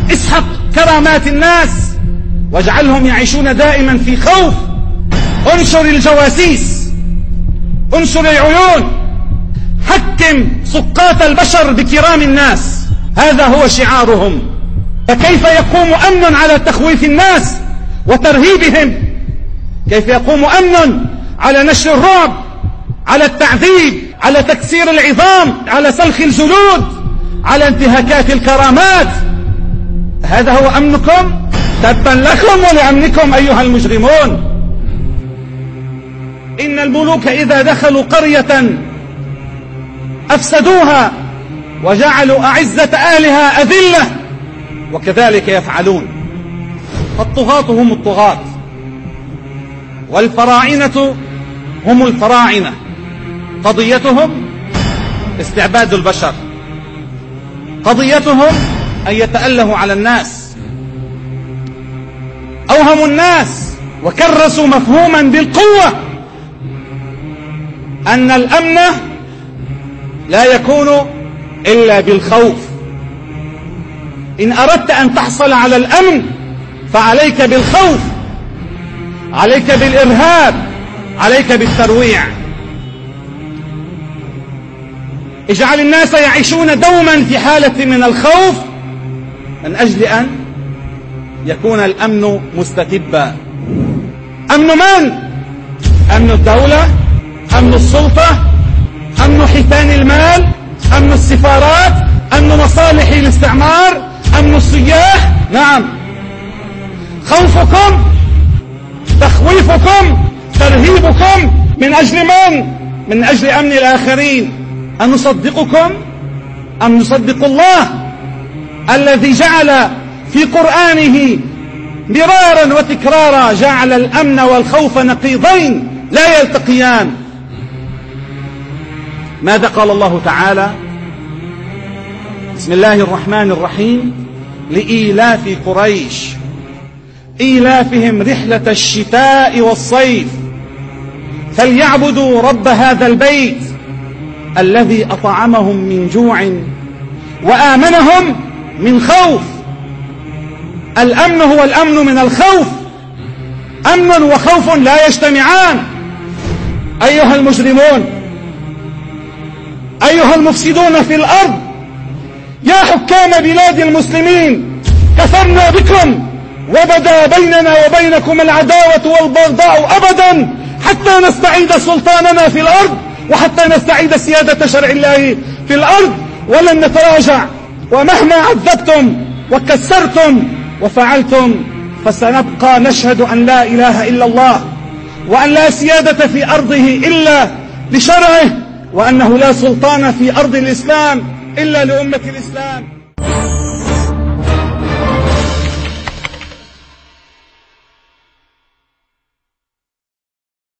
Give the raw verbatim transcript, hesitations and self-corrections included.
اسحق كرامات الناس واجعلهم يعيشون دائما في خوف. انشر الجواسيس، انشر العيون، حكم سقاط البشر بكرام الناس، هذا هو شعارهم. فكيف يقوم أمن على تخويف الناس وترهيبهم؟ كيف يقوم أمن على نشر الرعب، على التعذيب، على تكسير العظام، على سلخ الجلود، على انتهاكات الكرامات؟ هذا هو أمنكم؟ تبا لكم ولأمنكم أيها المجرمون. إن الملوك إذا دخلوا قرية أفسدوها وجعلوا أعزة أهلها أذلة، وكذلك يفعلون. فالطغاة هم الطغاة، والفراعنة هم الفراعنة، قضيتهم استعباد البشر، قضيتهم أن يتألهوا على الناس. أوهموا الناس وكرسوا مفهوما بالقوة أن الأمن لا يكون إلا بالخوف. إن أردت أن تحصل على الأمن فعليك بالخوف، عليك بالإرهاب، عليك بالترويع. اجعل الناس يعيشون دوما في حالة من الخوف من أجل أن يكون الأمن مستتبا. أمن من؟ أمن الدولة، أمن السلطة، أمن حيتان المال، أمن السفارات، أمن مصالح الاستعمار، أمن السياح. نعم، خوفكم، تخويفكم، ترهيبكم من أجل من؟ من أجل أمن الآخرين. أن نصدقكم أم نصدق الله الذي جعل في قرآنه مرارا وتكرارا، جعل الأمن والخوف نقيضين لا يلتقيان. ماذا قال الله تعالى؟ بسم الله الرحمن الرحيم: لإيلاف قريش إيلافهم رحلة الشتاء والصيف فليعبدوا رب هذا البيت الذي أطعمهم من جوع وآمنهم من خوف. الأمن هو الأمن من الخوف، أمن وخوف لا يجتمعان. أيها المجرمون، أيها المفسدون في الأرض، يا حكام بلاد المسلمين، كفرنا بكم وبدا بيننا وبينكم العداوة والبغضاء أبدا حتى نستعيد سلطاننا في الأرض وحتى نستعيد سيادة شرع الله في الأرض، ولن نتراجع. ومهما عذبتم وكسرتم وفعلتم فسنبقى نشهد أن لا إله إلا الله، وأن لا سيادة في أرضه إلا لشرعه، وأنه لا سلطان في أرض الإسلام إلا لأمة الإسلام.